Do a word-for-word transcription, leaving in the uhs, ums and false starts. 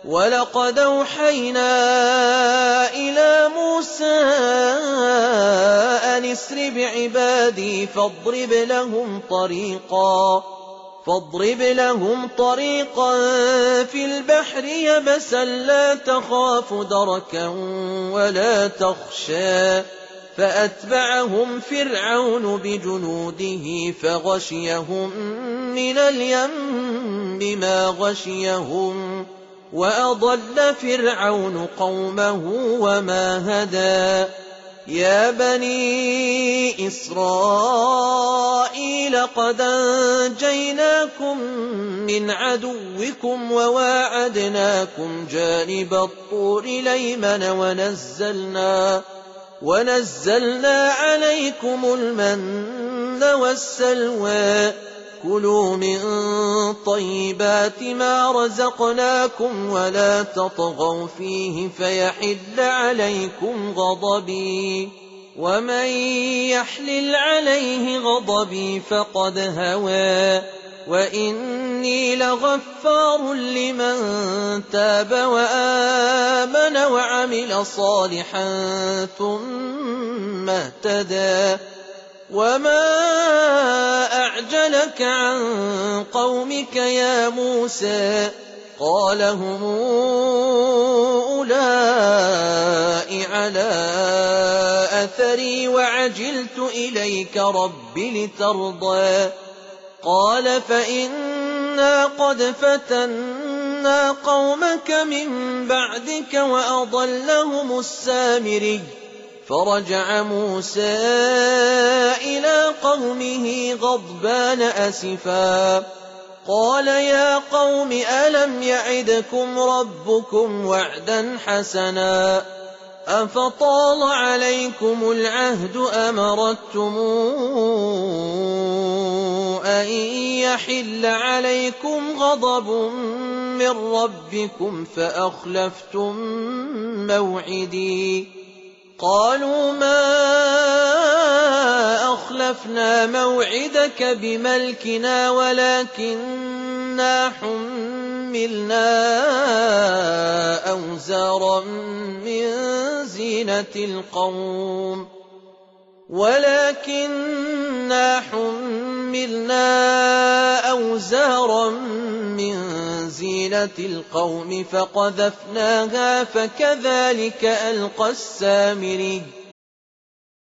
ولقد أوحينا إلى موسى أن اسر بعبادي فاضرب لهم طريقا فاضرب لهم طريقا في البحر يبسا لا تخاف دركا ولا تخشى فأتبعهم فرعون بجنوده فغشيهم من اليم ما غشيهم وأضل فرعون قومه وما هدى يا بني إسرائيل قد أنجيناكم من عدوكم وواعدناكم جانب الطور الأيمن ونزلنا ونزلنا عليكم المن والسلوى كلوا من طيبات ما رزقناكم ولا تطغوا فيه فيحل عليكم غضبي ومن يحلل عليه غضبي فقد هوى وإني لغفار لمن تاب وآمن وعمل صالحا ثم اهتدى وما أعجلك عن قومك يا موسى قال هم أولئك على أثري وعجلت إليك رب لترضى قال فإنا قد فتنا قومك من بعدك وأضلهم السامري فرجع موسى إلى قومه غضبان أسفا قال يا قوم ألم يعدكم ربكم وعدا حسنا أفطال عليكم العهد أم أردتم أن يحل عليكم غضب من ربكم فأخلفتم موعدي قالوا ما أخلفنا موعدك بملكنا ولكننا حملنا أوزارا من زينة القوم ولكننا حملنا أوزارا من زينة القوم فقذفناها فكذلك ألقى السامري